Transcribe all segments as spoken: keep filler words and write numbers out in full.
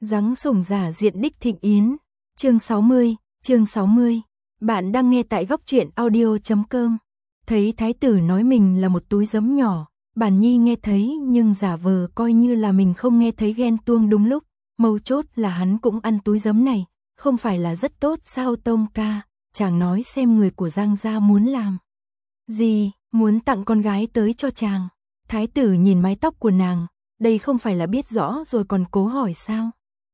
Giáng sủng giả diện đích thịnh yến. Chương sáu mươi, chương sáu mươi. Bạn đang nghe tại góc truyện audio chấm com. Thấy thái tử nói mình là một túi giấm nhỏ, Bản Nhi nghe thấy nhưng giả vờ coi như là mình không nghe thấy, ghen tuông đúng lúc. Mấu chốt là hắn cũng ăn túi giấm này, không phải là rất tốt sao Tông ca? Chàng nói xem người của Giang gia muốn làm gì, muốn tặng con gái tới cho chàng. Thái tử nhìn mái tóc của nàng, đây không phải là biết rõ rồi còn cố hỏi sao?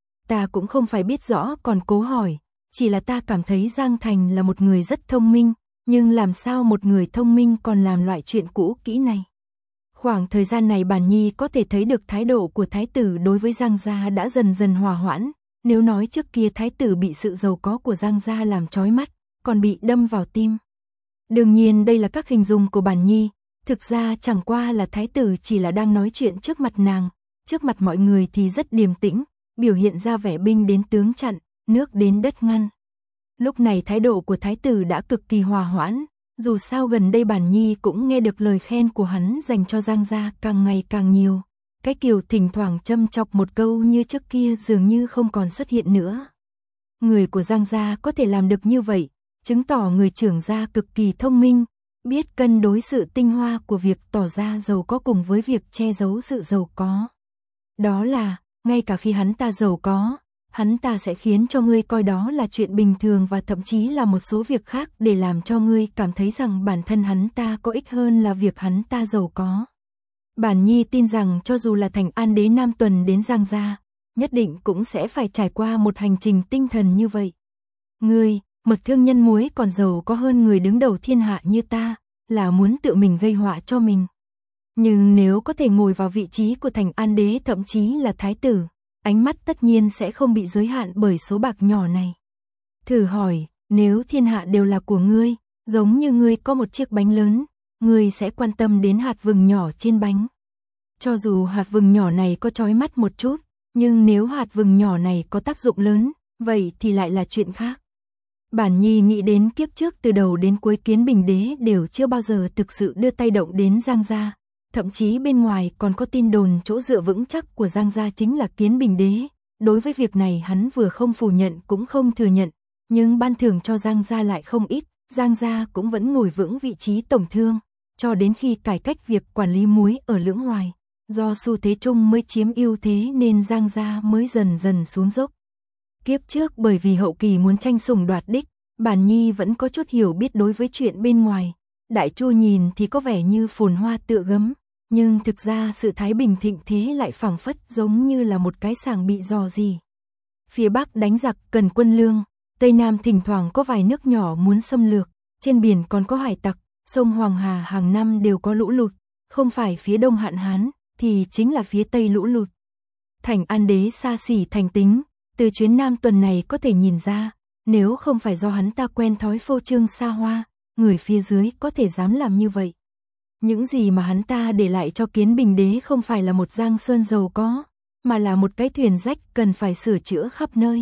Ta cũng không phải biết rõ còn cố hỏi, chỉ là ta cảm thấy Giang Thành là một người rất thông minh, nhưng làm sao một người thông minh còn làm loại chuyện cũ kỹ này? Khoảng thời gian này Bản Nhi có thể thấy được thái độ của thái tử đối với Giang gia đã dần dần hòa hoãn. Nếu nói trước kia thái tử bị sự giàu có của Giang gia làm chói mắt, còn bị đâm vào tim. Đương nhiên đây là các hình dung của Bản Nhi, thực ra chẳng qua là thái tử chỉ là đang nói chuyện trước mặt nàng, trước mặt mọi người thì rất điềm tĩnh, biểu hiện ra vẻ binh đến tướng chặn, nước đến đất ngăn. Lúc này thái độ của thái tử đã cực kỳ hòa hoãn, dù sao gần đây Bản Nhi cũng nghe được lời khen của hắn dành cho Giang gia càng ngày càng nhiều. Cái kiểu thỉnh thoảng châm chọc một câu như trước kia dường như không còn xuất hiện nữa. Người của Giang gia có thể làm được như vậy, chứng tỏ người trưởng gia cực kỳ thông minh, biết cân đối sự tinh hoa của việc tỏ ra giàu có cùng với việc che giấu sự giàu có. Đó là, ngay cả khi hắn ta giàu có, hắn ta sẽ khiến cho ngươi coi đó là chuyện bình thường và thậm chí là một số việc khác để làm cho ngươi cảm thấy rằng bản thân hắn ta có ích hơn là việc hắn ta giàu có. Bản Nhi tin rằng cho dù là Thành An Đế Nam Tuần đến Giang gia, nhất định cũng sẽ phải trải qua một hành trình tinh thần như vậy. Ngươi, một thương nhân muối còn giàu có hơn người đứng đầu thiên hạ như ta, là muốn tự mình gây họa cho mình. Nhưng nếu có thể ngồi vào vị trí của Thành An Đế thậm chí là thái tử, ánh mắt tất nhiên sẽ không bị giới hạn bởi số bạc nhỏ này. Thử hỏi, nếu thiên hạ đều là của ngươi, giống như ngươi có một chiếc bánh lớn, ngươi sẽ quan tâm đến hạt vừng nhỏ trên bánh. Cho dù hạt vừng nhỏ này có chói mắt một chút, nhưng nếu hạt vừng nhỏ này có tác dụng lớn, vậy thì lại là chuyện khác. Bản Nhi nghĩ đến kiếp trước từ đầu đến cuối Kiến Bình Đế đều chưa bao giờ thực sự đưa tay động đến Giang gia, thậm chí bên ngoài còn có tin đồn chỗ dựa vững chắc của Giang gia chính là Kiến Bình Đế. Đối với việc này hắn vừa không phủ nhận cũng không thừa nhận, nhưng ban thưởng cho Giang gia lại không ít, Giang gia cũng vẫn ngồi vững vị trí tổng thương, cho đến khi cải cách việc quản lý muối ở Lưỡng Hoài. Do xu thế chung mới chiếm ưu thế nên Giang gia mới dần dần xuống dốc. Kiếp trước bởi vì hậu kỳ muốn tranh sủng đoạt đích, Bản Nhi vẫn có chút hiểu biết đối với chuyện bên ngoài. Đại Chu nhìn thì có vẻ như phồn hoa tựa gấm, nhưng thực ra sự thái bình thịnh thế lại phảng phất giống như là một cái sàng bị rò rỉ. Phía Bắc đánh giặc cần quân lương, Tây Nam thỉnh thoảng có vài nước nhỏ muốn xâm lược, trên biển còn có hải tặc, sông Hoàng Hà hàng năm đều có lũ lụt, không phải phía Đông hạn hán thì chính là phía Tây lũ lụt. Thành An Đế xa xỉ thành tính, từ chuyến Nam Tuần này có thể nhìn ra, nếu không phải do hắn ta quen thói phô trương xa hoa, người phía dưới có thể dám làm như vậy. Những gì mà hắn ta để lại cho Kiến Bình Đế không phải là một giang sơn giàu có, mà là một cái thuyền rách cần phải sửa chữa khắp nơi.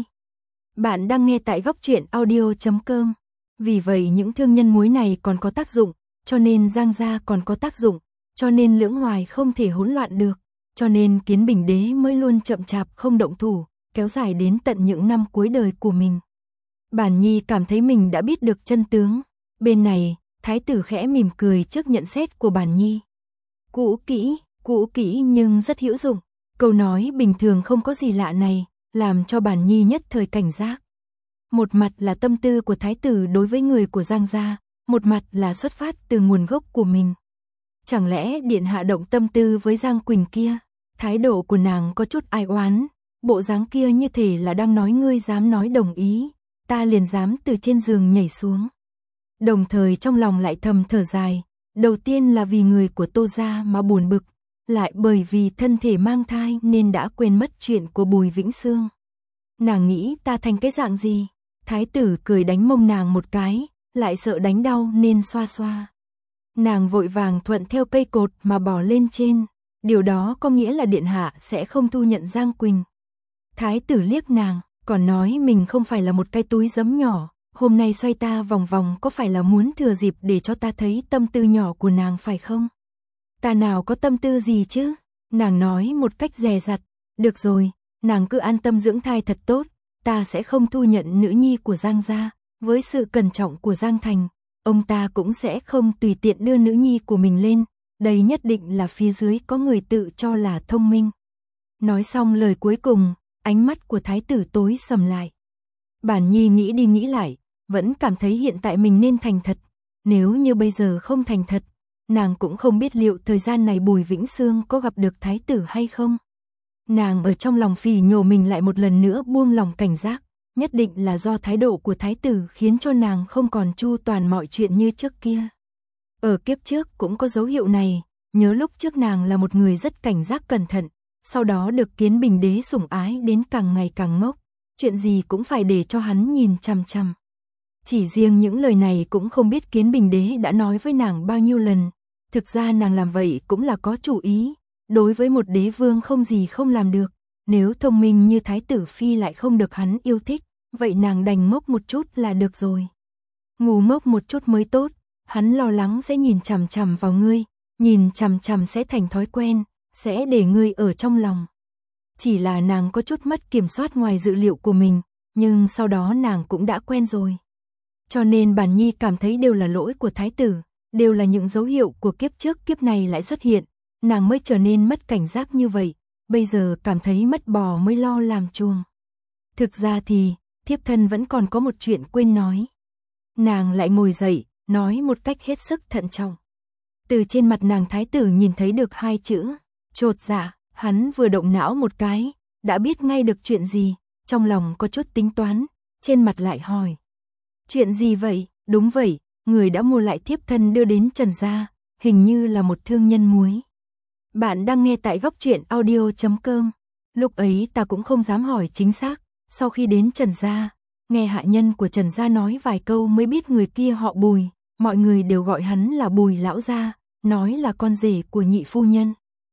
Bạn đang nghe tại góc truyện audio chấm com. Vì vậy những thương nhân muối này còn có tác dụng, cho nên Giang gia còn có tác dụng, cho nên Lưỡng Hoài không thể hỗn loạn được, cho nên Kiến Bình Đế mới luôn chậm chạp không động thủ, kéo dài đến tận những năm cuối đời của mình. Bản Nhi cảm thấy mình đã biết được chân tướng. Bên này, thái tử khẽ mỉm cười trước nhận xét của Bản Nhi. Cũ kỹ, cũ kỹ nhưng rất hữu dụng. Câu nói bình thường không có gì lạ này, làm cho Bản Nhi nhất thời cảnh giác. Một mặt là tâm tư của thái tử đối với người của Giang gia, một mặt là xuất phát từ nguồn gốc của mình. Chẳng lẽ điện hạ động tâm tư với Giang Quỳnh kia? Thái độ của nàng có chút ai oán, bộ dáng kia như thể là đang nói ngươi dám nói đồng ý, ta liền dám từ trên giường nhảy xuống. Đồng thời trong lòng lại thầm thở dài, đầu tiên là vì người của Tô gia mà buồn bực, lại bởi vì thân thể mang thai nên đã quên mất chuyện của Bùi Vĩnh Sương. Nàng nghĩ ta thành cái dạng gì? Thái tử cười đánh mông nàng một cái, lại sợ đánh đau nên xoa xoa. Nàng vội vàng thuận theo cây cột mà bỏ lên trên, điều đó có nghĩa là điện hạ sẽ không thu nhận Giang Quỳnh. Thái tử liếc nàng, còn nói mình không phải là một cái túi giấm nhỏ, hôm nay xoay ta vòng vòng có phải là muốn thừa dịp để cho ta thấy tâm tư nhỏ của nàng phải không? Ta nào có tâm tư gì chứ? Nàng nói một cách dè dặt, được rồi, nàng cứ an tâm dưỡng thai thật tốt, ta sẽ không thu nhận nữ nhi của Giang gia, với sự cẩn trọng của Giang Thành, ông ta cũng sẽ không tùy tiện đưa nữ nhi của mình lên, đây nhất định là phía dưới có người tự cho là thông minh. Nói xong lời cuối cùng, ánh mắt của thái tử tối sầm lại. Bản Nhi nghĩ đi nghĩ lại, vẫn cảm thấy hiện tại mình nên thành thật, nếu như bây giờ không thành thật, nàng cũng không biết liệu thời gian này Bùi Vĩnh Sương có gặp được thái tử hay không. Nàng ở trong lòng phỉ nhổ mình lại một lần nữa buông lòng cảnh giác, nhất định là do thái độ của thái tử khiến cho nàng không còn chu toàn mọi chuyện như trước kia. Ở kiếp trước cũng có dấu hiệu này, nhớ lúc trước nàng là một người rất cảnh giác cẩn thận, sau đó được Kiến Bình Đế sủng ái đến càng ngày càng ngốc, chuyện gì cũng phải để cho hắn nhìn chằm chằm. Chỉ riêng những lời này cũng không biết Kiến Bình Đế đã nói với nàng bao nhiêu lần, thực ra nàng làm vậy cũng là có chủ ý, đối với một đế vương không gì không làm được, nếu thông minh như thái tử phi lại không được hắn yêu thích, vậy nàng đành ngốc một chút là được rồi. Ngu ngốc một chút mới tốt, hắn lo lắng sẽ nhìn chằm chằm vào ngươi, nhìn chằm chằm sẽ thành thói quen, sẽ để ngươi ở trong lòng. Chỉ là nàng có chút mất kiểm soát ngoài dự liệu của mình, nhưng sau đó nàng cũng đã quen rồi. Cho nên Bản Nhi cảm thấy đều là lỗi của thái tử, đều là những dấu hiệu của kiếp trước kiếp này lại xuất hiện, nàng mới trở nên mất cảnh giác như vậy, bây giờ cảm thấy mất bò mới lo làm chuồng. Thực ra thì, thiếp thân vẫn còn có một chuyện quên nói. Nàng lại ngồi dậy, nói một cách hết sức thận trọng. Từ trên mặt nàng thái tử nhìn thấy được hai chữ, chột dạ, hắn vừa động não một cái, đã biết ngay được chuyện gì, trong lòng có chút tính toán, trên mặt lại hỏi. Chuyện gì vậy? Đúng vậy, người đã mua lại thiếp thân đưa đến Trần gia, hình như là một thương nhân muối. Bạn đang nghe tại góc truyện audio chấm com. Lúc ấy ta cũng không dám hỏi chính xác, sau khi đến Trần gia, nghe hạ nhân của Trần gia nói vài câu mới biết người kia họ Bùi, mọi người đều gọi hắn là Bùi lão gia, nói là con rể của nhị phu nhân.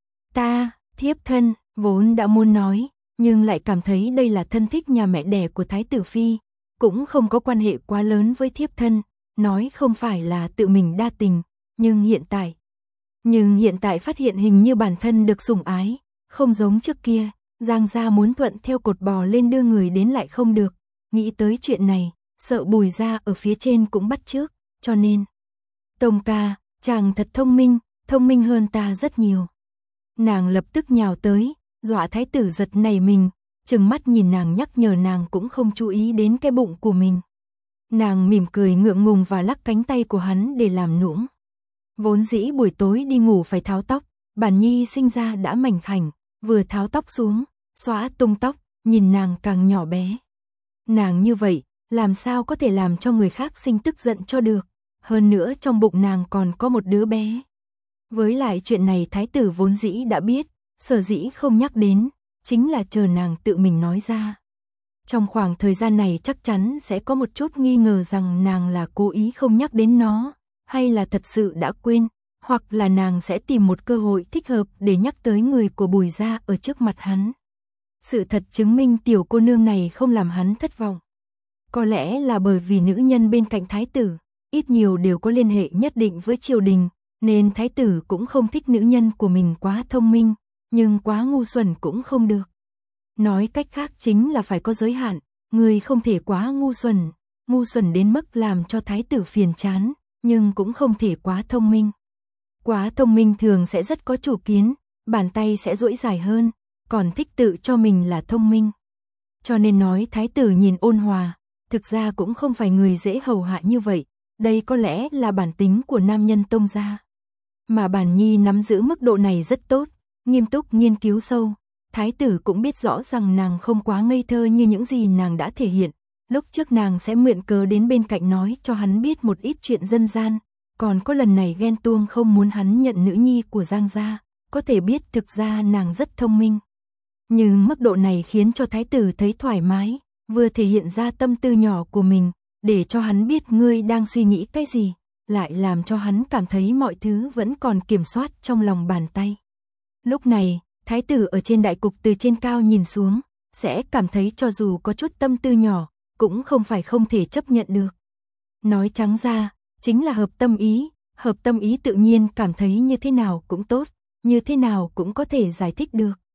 Ta, thiếp thân, vốn đã muốn nói, nhưng lại cảm thấy đây là thân thích nhà mẹ đẻ của thái tử phi, cũng không có quan hệ quá lớn với thiếp thân, nói không phải là tự mình đa tình, nhưng hiện tại, nhưng hiện tại phát hiện hình như bản thân được sủng ái, không giống trước kia, Giang gia muốn thuận theo cột bò lên đưa người đến lại không được, nghĩ tới chuyện này, sợ Bùi gia ở phía trên cũng bắt chước, cho nên, Tông ca, chàng thật thông minh, thông minh hơn ta rất nhiều. Nàng lập tức nhào tới, dọa thái tử giật nảy mình, trừng mắt nhìn nàng nhắc nhở nàng cũng không chú ý đến cái bụng của mình. Nàng mỉm cười ngượng ngùng và lắc cánh tay của hắn để làm nũng. Vốn dĩ buổi tối đi ngủ phải tháo tóc, Bản Nhi sinh ra đã mảnh khảnh, vừa tháo tóc xuống, xóa tung tóc, nhìn nàng càng nhỏ bé. Nàng như vậy, làm sao có thể làm cho người khác sinh tức giận cho được, hơn nữa trong bụng nàng còn có một đứa bé. Với lại chuyện này thái tử vốn dĩ đã biết, sở dĩ không nhắc đến, chính là chờ nàng tự mình nói ra. Trong khoảng thời gian này chắc chắn sẽ có một chút nghi ngờ rằng nàng là cố ý không nhắc đến nó, hay là thật sự đã quên, hoặc là nàng sẽ tìm một cơ hội thích hợp để nhắc tới người của Bùi gia ở trước mặt hắn. Sự thật chứng minh tiểu cô nương này không làm hắn thất vọng. Có lẽ là bởi vì nữ nhân bên cạnh thái tử, ít nhiều đều có liên hệ nhất định với triều đình, nên thái tử cũng không thích nữ nhân của mình quá thông minh, nhưng quá ngu xuẩn cũng không được. Nói cách khác chính là phải có giới hạn, người không thể quá ngu xuẩn, ngu xuẩn đến mức làm cho thái tử phiền chán, nhưng cũng không thể quá thông minh. Quá thông minh thường sẽ rất có chủ kiến, bàn tay sẽ duỗi dài hơn, còn thích tự cho mình là thông minh. Cho nên nói thái tử nhìn ôn hòa, thực ra cũng không phải người dễ hầu hạ như vậy, đây có lẽ là bản tính của nam nhân Tông gia. Mà Bản Nhi nắm giữ mức độ này rất tốt, nghiêm túc nghiên cứu sâu, thái tử cũng biết rõ rằng nàng không quá ngây thơ như những gì nàng đã thể hiện, lúc trước nàng sẽ mượn cớ đến bên cạnh nói cho hắn biết một ít chuyện dân gian, còn có lần này ghen tuông không muốn hắn nhận nữ nhi của Giang gia, có thể biết thực ra nàng rất thông minh. Nhưng mức độ này khiến cho thái tử thấy thoải mái, vừa thể hiện ra tâm tư nhỏ của mình, để cho hắn biết ngươi đang suy nghĩ cái gì, lại làm cho hắn cảm thấy mọi thứ vẫn còn kiểm soát trong lòng bàn tay. Lúc này, thái tử ở trên đại cục từ trên cao nhìn xuống, sẽ cảm thấy cho dù có chút tâm tư nhỏ, cũng không phải không thể chấp nhận được. Nói trắng ra, chính là hợp tâm ý, hợp tâm ý tự nhiên cảm thấy như thế nào cũng tốt, như thế nào cũng có thể giải thích được.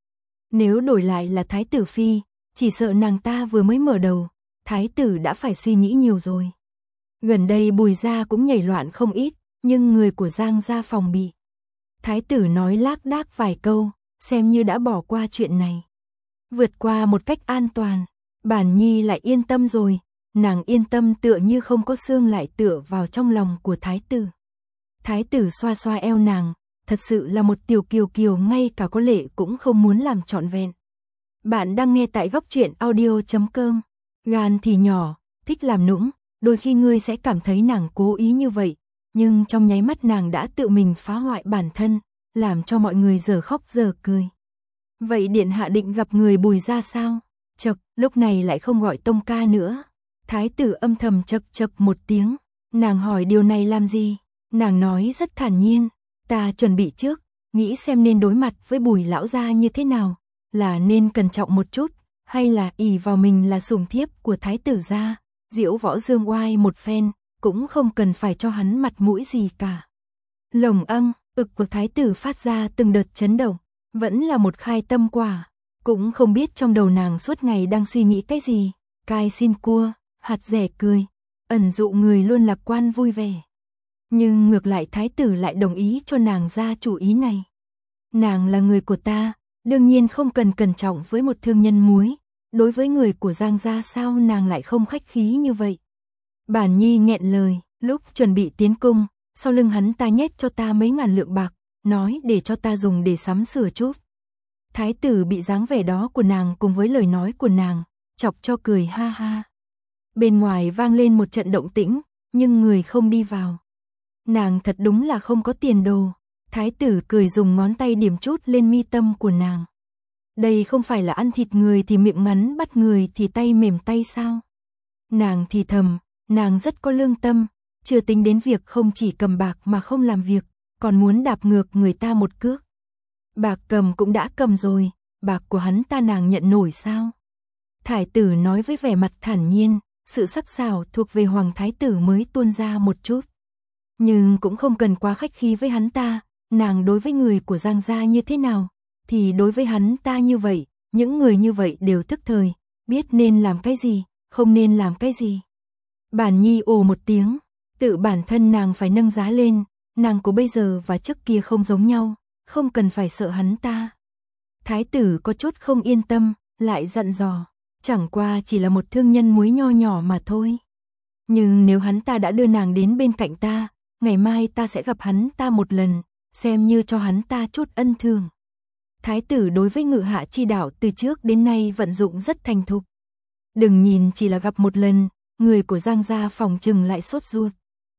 Nếu đổi lại là Thái tử phi, chỉ sợ nàng ta vừa mới mở đầu, Thái tử đã phải suy nghĩ nhiều rồi. Gần đây Bùi gia cũng nhảy loạn không ít, nhưng người của Giang gia phòng bị. Thái tử nói lác đác vài câu, xem như đã bỏ qua chuyện này. Vượt qua một cách an toàn, Bản Nhi lại yên tâm rồi, nàng yên tâm tựa như không có xương lại tựa vào trong lòng của Thái tử. Thái tử xoa xoa eo nàng, thật sự là một tiểu kiều kiều ngay cả có lệ cũng không muốn làm trọn vẹn. Bạn đang nghe tại góc truyện audio chấm com. Gan thì nhỏ, thích làm nũng, đôi khi ngươi sẽ cảm thấy nàng cố ý như vậy, nhưng trong nháy mắt nàng đã tự mình phá hoại bản thân, làm cho mọi người giờ khóc giờ cười. Vậy điện hạ định gặp người Bùi gia sao? Chậc, lúc này lại không gọi tông ca nữa. Thái tử âm thầm chậc chậc một tiếng, nàng hỏi điều này làm gì? Nàng nói rất thản nhiên, ta chuẩn bị trước, nghĩ xem nên đối mặt với Bùi lão gia như thế nào, là nên cẩn trọng một chút, hay là ỷ vào mình là sủng thiếp của thái tử gia, diễu võ dương oai một phen, cũng không cần phải cho hắn mặt mũi gì cả. Lồng âng, ực của thái tử phát ra từng đợt chấn động, vẫn là một khai tâm quả, cũng không biết trong đầu nàng suốt ngày đang suy nghĩ cái gì, cai xin cua, hạt rẻ cười, ẩn dụ người luôn lạc quan vui vẻ. Nhưng ngược lại thái tử lại đồng ý cho nàng ra chủ ý này. Nàng là người của ta, đương nhiên không cần cẩn trọng với một thương nhân muối, đối với người của Giang gia sao nàng lại không khách khí như vậy. Bản Nhi nghẹn lời, lúc chuẩn bị tiến cung, sau lưng hắn ta nhét cho ta mấy ngàn lượng bạc, nói để cho ta dùng để sắm sửa chút. Thái tử bị dáng vẻ đó của nàng cùng với lời nói của nàng, chọc cho cười ha ha. Bên ngoài vang lên một trận động tĩnh, nhưng người không đi vào. Nàng thật đúng là không có tiền đồ. Thái tử cười dùng ngón tay điểm chút lên mi tâm của nàng. Đây không phải là ăn thịt người thì miệng ngắn, bắt người thì tay mềm tay sao? Nàng thì thầm, nàng rất có lương tâm, chưa tính đến việc không chỉ cầm bạc mà không làm việc, còn muốn đạp ngược người ta một cước. Bạc cầm cũng đã cầm rồi, bạc của hắn ta nàng nhận nổi sao? Thái tử nói với vẻ mặt thản nhiên, sự sắc sảo thuộc về hoàng thái tử mới tuôn ra một chút. Nhưng cũng không cần quá khách khí với hắn ta, nàng đối với người của Giang gia như thế nào, thì đối với hắn ta như vậy, những người như vậy đều tức thời, biết nên làm cái gì, không nên làm cái gì. Bản Nhi ồ một tiếng, tự bản thân nàng phải nâng giá lên, nàng của bây giờ và trước kia không giống nhau, không cần phải sợ hắn ta. Thái tử có chút không yên tâm, lại dặn dò, chẳng qua chỉ là một thương nhân muối nho nhỏ mà thôi. Nhưng nếu hắn ta đã đưa nàng đến bên cạnh ta, ngày mai ta sẽ gặp hắn ta một lần, xem như cho hắn ta chút ân thường. Thái tử đối với ngự hạ chi đạo từ trước đến nay vận dụng rất thành thục. Đừng nhìn chỉ là gặp một lần, người của Giang gia phòng trừng lại sốt ruột.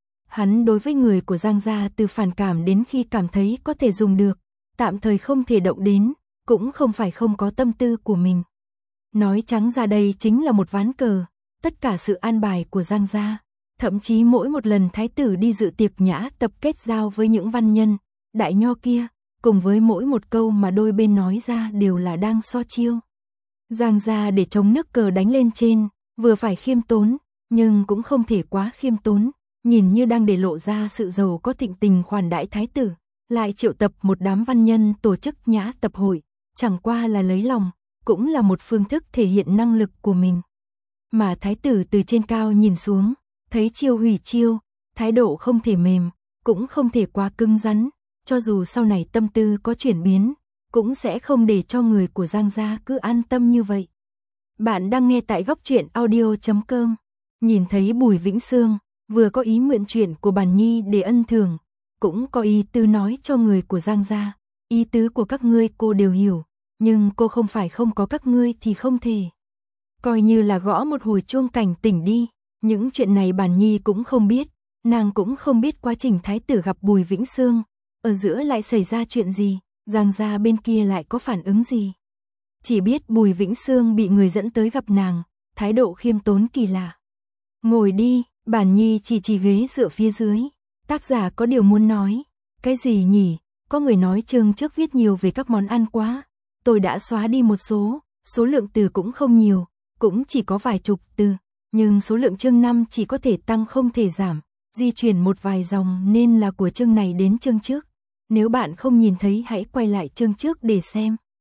Hắn đối với người của Giang gia từ phản cảm đến khi cảm thấy có thể dùng được, tạm thời không thể động đến, cũng không phải không có tâm tư của mình. Nói trắng ra đây chính là một ván cờ, tất cả sự an bài của Giang gia, thậm chí mỗi một lần thái tử đi dự tiệc nhã tập kết giao với những văn nhân, đại nho kia, cùng với mỗi một câu mà đôi bên nói ra đều là đang so chiêu. Giang gia để chống nước cờ đánh lên trên, vừa phải khiêm tốn, nhưng cũng không thể quá khiêm tốn, nhìn như đang để lộ ra sự giàu có thịnh tình khoản đãi thái tử, lại triệu tập một đám văn nhân tổ chức nhã tập hội, chẳng qua là lấy lòng, cũng là một phương thức thể hiện năng lực của mình. Mà thái tử từ trên cao nhìn xuống, thấy chiêu hủy chiêu, thái độ không thể mềm, cũng không thể quá cứng rắn, cho dù sau này tâm tư có chuyển biến, cũng sẽ không để cho người của Giang gia cứ an tâm như vậy. Bạn đang nghe tại góc truyện audio chấm com. Nhìn thấy Bùi Vĩnh Sương, vừa có ý mượn chuyện của Bản Nhi để ân thường, cũng có ý tứ nói cho người của Giang gia, ý tứ của các ngươi cô đều hiểu, nhưng cô không phải không có các ngươi thì không thể. Coi như là gõ một hồi chuông cảnh tỉnh đi, những chuyện này Bản Nhi cũng không biết, nàng cũng không biết quá trình thái tử gặp Bùi Vĩnh Sương, ở giữa lại xảy ra chuyện gì, Giang gia bên kia lại có phản ứng gì. Chỉ biết Bùi Vĩnh Sương bị người dẫn tới gặp nàng, thái độ khiêm tốn kỳ lạ. Ngồi đi, Bản Nhi chỉ chỉ ghế dựa phía dưới, tác giả có điều muốn nói. Cái gì nhỉ, có người nói chương trước viết nhiều về các món ăn quá, tôi đã xóa đi một số, số lượng từ cũng không nhiều, cũng chỉ có vài chục từ, nhưng số lượng chương năm chỉ có thể tăng không thể giảm, di chuyển một vài dòng nên là của chương này đến chương trước. Nếu bạn không nhìn thấy hãy quay lại chương trước để xem.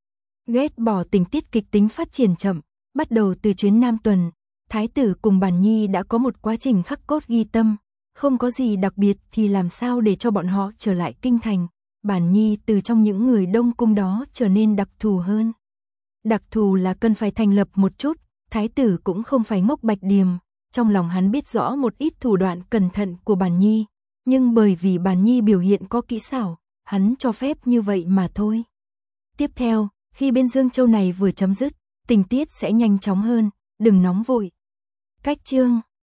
Ghét bỏ tình tiết kịch tính phát triển chậm, bắt đầu từ chuyến Nam tuần, Thái tử cùng Bản Nhi đã có một quá trình khắc cốt ghi tâm, không có gì đặc biệt thì làm sao để cho bọn họ trở lại kinh thành. Bản Nhi từ trong những người đông cung đó trở nên đặc thù hơn. Đặc thù là cần phải thành lập một chút, Thái tử cũng không phải ngốc bạch điềm, trong lòng hắn biết rõ một ít thủ đoạn cẩn thận của Bản Nhi, nhưng bởi vì Bản Nhi biểu hiện có kỹ xảo, hắn cho phép như vậy mà thôi. Tiếp theo, khi bên Dương Châu này vừa chấm dứt, tình tiết sẽ nhanh chóng hơn, đừng nóng vội. Cách chương